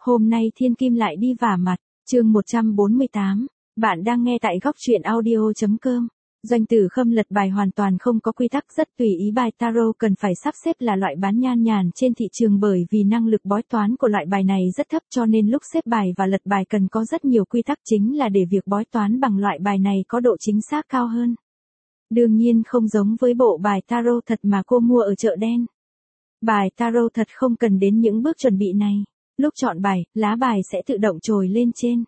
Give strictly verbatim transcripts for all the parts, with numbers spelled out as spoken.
Hôm nay thiên kim lại đi vả mặt, chương một trăm bốn mươi tám, bạn đang nghe tại góc truyện audio.com. Doanh Tử Khâm lật bài hoàn toàn không có quy tắc, rất tùy ý. Bài tarot cần phải sắp xếp là loại bán nhan nhản trên thị trường, bởi vì năng lực bói toán của loại bài này rất thấp, cho nên lúc xếp bài và lật bài cần có rất nhiều quy tắc, chính là để việc bói toán bằng loại bài này có độ chính xác cao hơn. Đương nhiên không giống với bộ bài tarot thật mà cô mua ở chợ đen. Bài tarot thật không cần đến những bước chuẩn bị này. Lúc chọn bài, lá bài sẽ tự động trồi lên trên.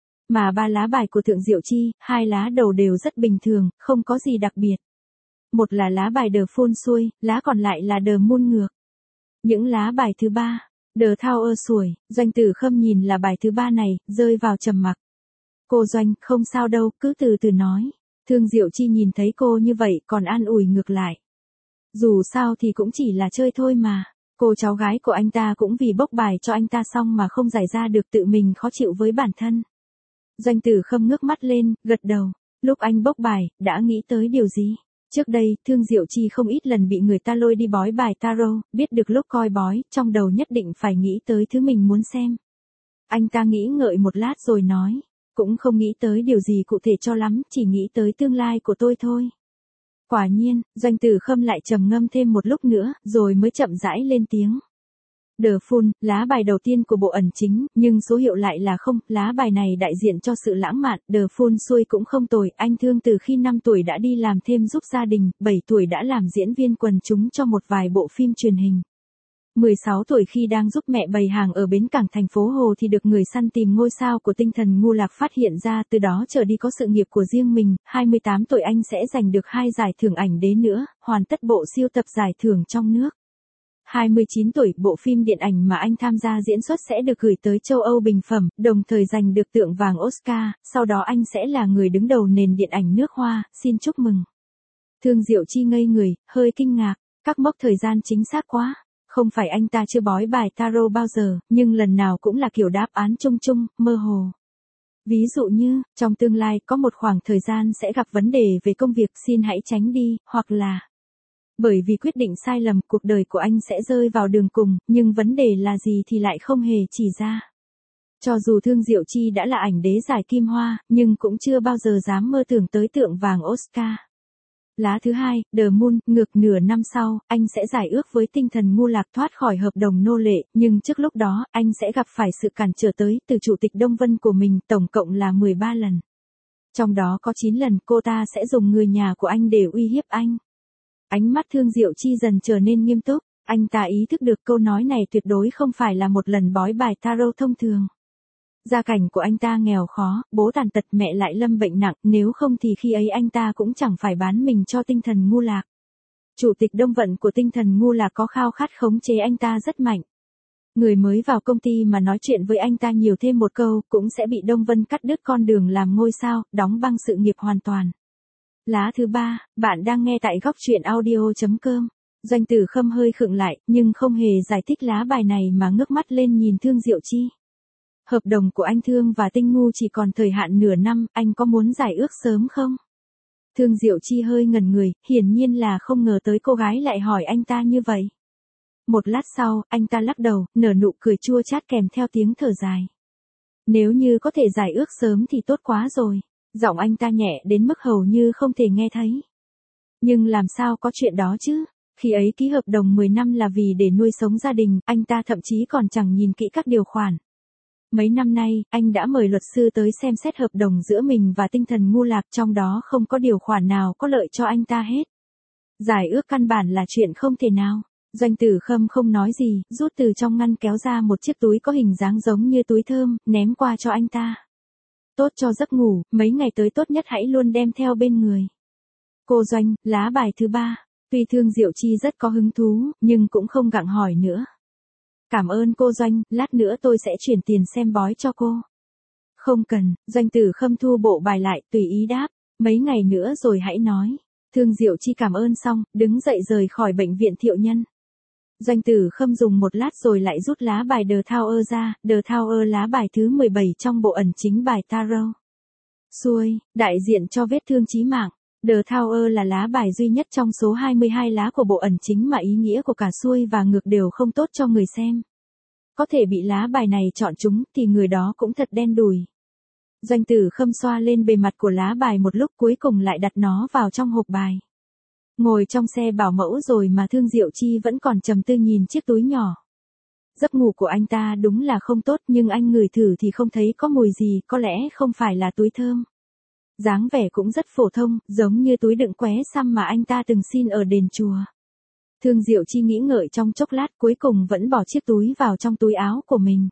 Mà ba lá bài của Thượng Diệu Chi, hai lá đầu đều rất bình thường, không có gì đặc biệt. Một là lá bài The Full xuôi, lá còn lại là The Moon ngược. Những lá bài thứ ba, The Tower xuôi, Doanh Tử Khâm nhìn là bài thứ ba này, rơi vào trầm mặc. Cô Doanh, không sao đâu, cứ từ từ nói. Thương Diệu Chi nhìn thấy cô như vậy còn an ủi ngược lại. Dù sao thì cũng chỉ là chơi thôi mà. Cô cháu gái của anh ta cũng vì bốc bài cho anh ta xong mà không giải ra được, tự mình khó chịu với bản thân. Doanh Tử Khâm ngước mắt lên, gật đầu. Lúc anh bốc bài, đã nghĩ tới điều gì? Trước đây, Thương Diệu Chi không ít lần bị người ta lôi đi bói bài tarot, biết được lúc coi bói, trong đầu nhất định phải nghĩ tới thứ mình muốn xem. Anh ta nghĩ ngợi một lát rồi nói, cũng không nghĩ tới điều gì cụ thể cho lắm, chỉ nghĩ tới tương lai của tôi thôi. Quả nhiên, Doanh Tử Khâm lại trầm ngâm thêm một lúc nữa, rồi mới chậm rãi lên tiếng. The Full, lá bài đầu tiên của bộ ẩn chính, nhưng số hiệu lại là không, lá bài này đại diện cho sự lãng mạn. The Full xuôi cũng không tồi, anh Thương từ khi năm tuổi đã đi làm thêm giúp gia đình, bảy tuổi đã làm diễn viên quần chúng cho một vài bộ phim truyền hình. mười sáu tuổi khi đang giúp mẹ bày hàng ở bến cảng thành phố Hồ thì được người săn tìm ngôi sao của tinh thần ngu lạc phát hiện ra, từ đó trở đi có sự nghiệp của riêng mình. hai mươi tám tuổi anh sẽ giành được hai giải thưởng ảnh đế nữa, hoàn tất bộ siêu tập giải thưởng trong nước. hai mươi chín tuổi, bộ phim điện ảnh mà anh tham gia diễn xuất sẽ được gửi tới châu Âu bình phẩm, đồng thời giành được tượng vàng Oscar, sau đó anh sẽ là người đứng đầu nền điện ảnh nước Hoa, xin chúc mừng. Thương Diệu Chi ngây người, hơi kinh ngạc, các mốc thời gian chính xác quá. Không phải anh ta chưa bói bài tarot bao giờ, nhưng lần nào cũng là kiểu đáp án chung chung, mơ hồ. Ví dụ như, trong tương lai có một khoảng thời gian sẽ gặp vấn đề về công việc, xin hãy tránh đi, hoặc là bởi vì quyết định sai lầm, cuộc đời của anh sẽ rơi vào đường cùng, nhưng vấn đề là gì thì lại không hề chỉ ra. Cho dù Thương Diệu Chi đã là ảnh đế giải Kim Hoa, nhưng cũng chưa bao giờ dám mơ tưởng tới tượng vàng Oscar. Lá thứ hai, The Moon, ngược, nửa năm sau, anh sẽ giải ước với tinh thần ngu lạc thoát khỏi hợp đồng nô lệ, nhưng trước lúc đó, anh sẽ gặp phải sự cản trở tới từ chủ tịch Đông Vân của mình, tổng cộng là mười ba lần. Trong đó có chín lần cô ta sẽ dùng người nhà của anh để uy hiếp anh. Ánh mắt Thương Diệu Chi dần trở nên nghiêm túc, anh ta ý thức được câu nói này tuyệt đối không phải là một lần bói bài tarot thông thường. Gia cảnh của anh ta nghèo khó, bố tàn tật, mẹ lại lâm bệnh nặng, nếu không thì khi ấy anh ta cũng chẳng phải bán mình cho tinh thần ngu lạc. Chủ tịch Đông Vận của tinh thần ngu lạc có khao khát khống chế anh ta rất mạnh. Người mới vào công ty mà nói chuyện với anh ta nhiều thêm một câu, cũng sẽ bị Đông Vân cắt đứt con đường làm ngôi sao, đóng băng sự nghiệp hoàn toàn. Lá thứ ba, bạn đang nghe tại góc truyện audio.com. Doanh Tử Khâm hơi khựng lại, nhưng không hề giải thích lá bài này mà ngước mắt lên nhìn Thương Diệu Chi. Hợp đồng của anh Thương và Tinh Ngu chỉ còn thời hạn nửa năm, anh có muốn giải ước sớm không? Thương Diệu Chi hơi ngẩn người, hiển nhiên là không ngờ tới cô gái lại hỏi anh ta như vậy. Một lát sau, anh ta lắc đầu, nở nụ cười chua chát kèm theo tiếng thở dài. Nếu như có thể giải ước sớm thì tốt quá rồi. Giọng anh ta nhẹ đến mức hầu như không thể nghe thấy. Nhưng làm sao có chuyện đó chứ? Khi ấy ký hợp đồng mười năm là vì để nuôi sống gia đình, anh ta thậm chí còn chẳng nhìn kỹ các điều khoản. Mấy năm nay, anh đã mời luật sư tới xem xét hợp đồng giữa mình và tinh thần ngu lạc, trong đó không có điều khoản nào có lợi cho anh ta hết. Giải ước căn bản là chuyện không thể nào. Doanh Tử Khâm không nói gì, rút từ trong ngăn kéo ra một chiếc túi có hình dáng giống như túi thơm, ném qua cho anh ta. Tốt cho giấc ngủ, mấy ngày tới tốt nhất hãy luôn đem theo bên người. Cô Doanh, lá bài thứ ba. Tuy Thương Diệu Chi rất có hứng thú, nhưng cũng không gặng hỏi nữa. Cảm ơn cô Doanh, lát nữa tôi sẽ chuyển tiền xem bói cho cô. Không cần, Doanh Tử Khâm thu bộ bài lại, tùy ý đáp, mấy ngày nữa rồi hãy nói. Thương Diệu Chi cảm ơn xong, đứng dậy rời khỏi bệnh viện Thiệu Nhân. Doanh Tử Khâm dùng một lát rồi lại rút lá bài The Tower ra, The Tower lá bài thứ mười bảy trong bộ ẩn chính bài tarot. Xuôi, đại diện cho vết thương chí mạng. The Tower là lá bài duy nhất trong số hai mươi hai lá của bộ ẩn chính mà ý nghĩa của cả xuôi và ngược đều không tốt cho người xem. có thể bị lá bài này chọn trúng thì người đó cũng thật đen đủi. Doanh Tử Khâm xoa lên bề mặt của lá bài một lúc cuối cùng lại đặt nó vào trong hộp bài. Ngồi trong xe bảo mẫu rồi mà Thương Diệu Chi vẫn còn trầm tư nhìn chiếc túi nhỏ. Giấc ngủ của anh ta đúng là không tốt nhưng anh ngửi thử thì không thấy có mùi gì, có lẽ không phải là túi thơm. Dáng vẻ cũng rất phổ thông, giống như túi đựng qué xăm mà anh ta từng xin ở đền chùa. Thương Diệu Chi nghĩ ngợi trong chốc lát cuối cùng vẫn bỏ chiếc túi vào trong túi áo của mình.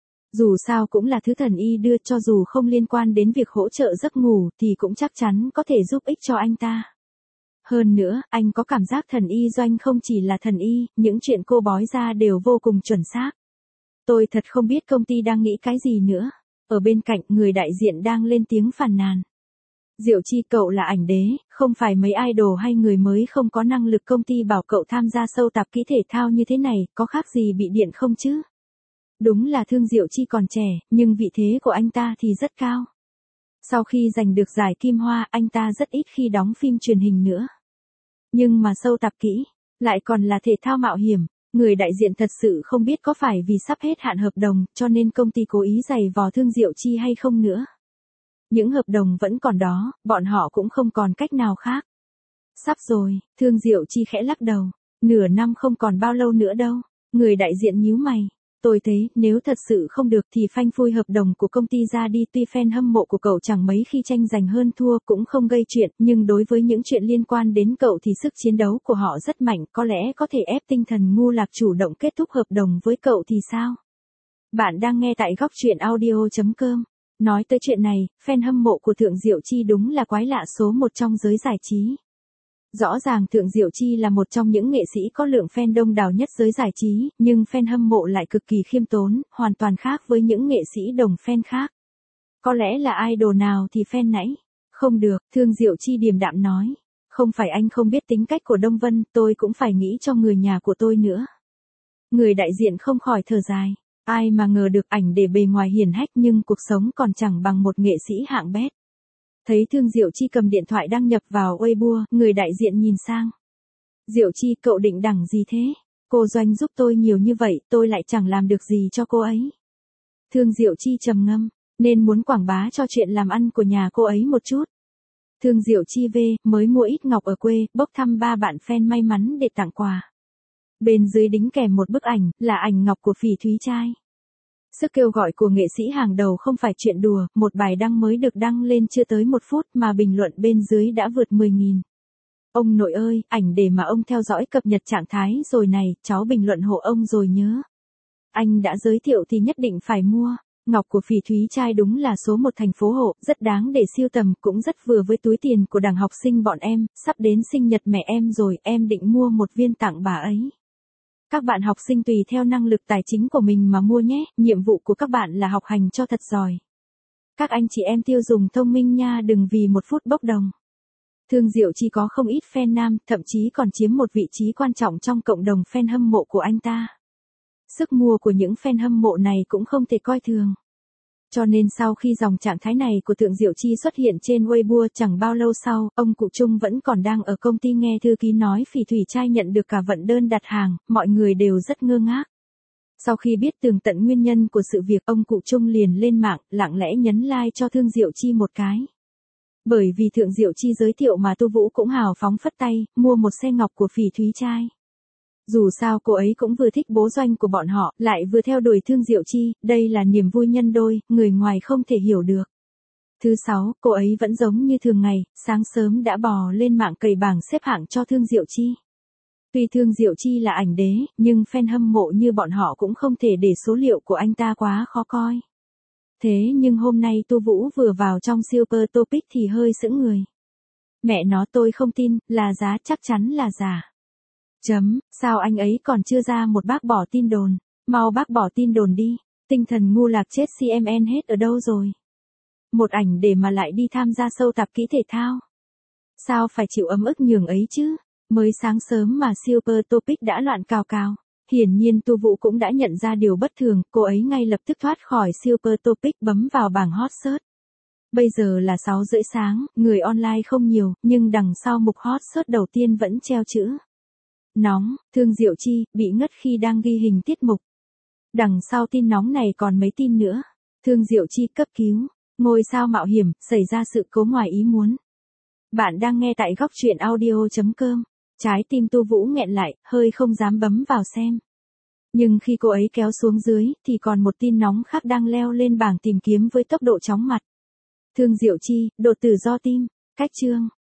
Dù sao cũng là thứ thần y đưa, cho dù không liên quan đến việc hỗ trợ giấc ngủ thì cũng chắc chắn có thể giúp ích cho anh ta. Hơn nữa, anh có cảm giác thần y Doanh không chỉ là thần y, những chuyện cô bói ra đều vô cùng chuẩn xác. Tôi thật không biết công ty đang nghĩ cái gì nữa. Ở bên cạnh, người đại diện đang lên tiếng phàn nàn. Diệu Chi, cậu là ảnh đế, không phải mấy idol hay người mới không có năng lực công ty bảo cậu tham gia sâu tập kỹ thể thao như thế này, có khác gì bị điện không chứ? Đúng là Thương Diệu Chi còn trẻ, nhưng vị thế của anh ta thì rất cao. Sau khi giành được giải Kim Hoa, anh ta rất ít khi đóng phim truyền hình nữa. Nhưng mà sâu tập kỹ, lại còn là thể thao mạo hiểm, người đại diện thật sự không biết có phải vì sắp hết hạn hợp đồng, cho nên công ty cố ý giày vò Thương Diệu Chi hay không nữa. Những hợp đồng vẫn còn đó, bọn họ cũng không còn cách nào khác. Sắp rồi, Thương Diệu Chi khẽ lắc đầu, nửa năm không còn bao lâu nữa đâu. Người đại diện nhíu mày. Tôi thấy, nếu thật sự không được thì phanh phui hợp đồng của công ty ra đi, tuy fan hâm mộ của cậu chẳng mấy khi tranh giành hơn thua cũng không gây chuyện, nhưng đối với những chuyện liên quan đến cậu thì sức chiến đấu của họ rất mạnh, có lẽ có thể ép tinh thần Ngu Lạc chủ động kết thúc hợp đồng với cậu thì sao? Bạn đang nghe tại góc truyện audio chấm com. Nói tới chuyện này, fan hâm mộ của Thượng Diệu Chi đúng là quái lạ số một trong giới giải trí. Rõ ràng Thượng Diệu Chi là một trong những nghệ sĩ có lượng fan đông đảo nhất giới giải trí, nhưng fan hâm mộ lại cực kỳ khiêm tốn, hoàn toàn khác với những nghệ sĩ đồng fan khác. Có lẽ là idol nào thì fan nãy? Không được, Thương Diệu Chi điềm đạm nói. Không phải anh không biết tính cách của Đông Vân, tôi cũng phải nghĩ cho người nhà của tôi nữa. Người đại diện không khỏi thở dài. Ai mà ngờ được ảnh để bề ngoài hiền hách nhưng cuộc sống còn chẳng bằng một nghệ sĩ hạng bét. Thấy Thương Diệu Chi cầm điện thoại đăng nhập vào Weibo, người đại diện nhìn sang. Diệu Chi, cậu định đẳng gì thế? Cô Doanh giúp tôi nhiều như vậy, tôi lại chẳng làm được gì cho cô ấy. Thương Diệu Chi trầm ngâm, nên muốn quảng bá cho chuyện làm ăn của nhà cô ấy một chút. Thương Diệu Chi về, mới mua ít ngọc ở quê, bốc thăm ba bạn fan may mắn để tặng quà. Bên dưới đính kèm một bức ảnh, là ảnh ngọc của Phỉ Thúy Trai. Sức kêu gọi của nghệ sĩ hàng đầu không phải chuyện đùa, một bài đăng mới được đăng lên chưa tới một phút mà bình luận bên dưới đã vượt mười nghìn. Ông nội ơi, ảnh để mà ông theo dõi cập nhật trạng thái rồi này, cháu bình luận hộ ông rồi nhớ. Anh đã giới thiệu thì nhất định phải mua. Ngọc của Phỉ Thúy Trai đúng là số một thành phố hộ, rất đáng để siêu tầm, cũng rất vừa với túi tiền của đằng học sinh bọn em, sắp đến sinh nhật mẹ em rồi, em định mua một viên tặng bà ấy. Các bạn học sinh tùy theo năng lực tài chính của mình mà mua nhé, nhiệm vụ của các bạn là học hành cho thật giỏi. Các anh chị em tiêu dùng thông minh nha, đừng vì một phút bốc đồng. Thương Diệu Chi có không ít fan nam, thậm chí còn chiếm một vị trí quan trọng trong cộng đồng fan hâm mộ của anh ta. Sức mua của những fan hâm mộ này cũng không thể coi thường. Cho nên sau khi dòng trạng thái này của Thượng Diệu Chi xuất hiện trên Weibo chẳng bao lâu sau, ông cụ Trung vẫn còn đang ở công ty nghe thư ký nói Phỉ Thúy Trai nhận được cả vận đơn đặt hàng, mọi người đều rất ngơ ngác. Sau khi biết tường tận nguyên nhân của sự việc, ông cụ Trung liền lên mạng, lặng lẽ nhấn like cho Thương Diệu Chi một cái. Bởi vì Thượng Diệu Chi giới thiệu mà Tu Vũ cũng hào phóng phất tay, mua một xe ngọc của Phỉ Thúy Trai. Dù sao cô ấy cũng vừa thích bố Doanh của bọn họ, lại vừa theo đuổi Thương Diệu Chi, đây là niềm vui nhân đôi, người ngoài không thể hiểu được. Thứ sáu, cô ấy vẫn giống như thường ngày, sáng sớm đã bò lên mạng cày bảng xếp hạng cho Thương Diệu Chi. Tuy Thương Diệu Chi là ảnh đế, nhưng fan hâm mộ như bọn họ cũng không thể để số liệu của anh ta quá khó coi. Thế nhưng hôm nay Tu Vũ vừa vào trong Super Topic thì hơi sững người. Mẹ nó, tôi không tin, là giá, chắc chắn là giả. Chấm, sao anh ấy còn chưa ra một bác bỏ tin đồn, mau bác bỏ tin đồn đi, tinh thần Ngu Lạc chết xê em en hết ở đâu rồi? Một ảnh để mà lại đi tham gia sâu tập kỹ thể thao. Sao phải chịu ấm ức nhường ấy chứ, mới sáng sớm mà Super Topic đã loạn cào cào. Hiển nhiên Tu Vũ cũng đã nhận ra điều bất thường, cô ấy ngay lập tức thoát khỏi Super Topic bấm vào bảng hot search. Bây giờ là sáu rưỡi sáng, người online không nhiều, nhưng đằng sau mục hot search đầu tiên vẫn treo chữ. Nóng, Thương Diệu Chi, bị ngất khi đang ghi hình tiết mục. Đằng sau tin nóng này còn mấy tin nữa. Thương Diệu Chi cấp cứu, ngôi sao mạo hiểm, xảy ra sự cố ngoài ý muốn. Bạn đang nghe tại góc truyện audio.com. Trái tim Tu Vũ nghẹn lại, hơi không dám bấm vào xem. Nhưng khi cô ấy kéo xuống dưới, thì còn một tin nóng khác đang leo lên bảng tìm kiếm với tốc độ chóng mặt. Thương Diệu Chi, đột tử do tim, cách chương.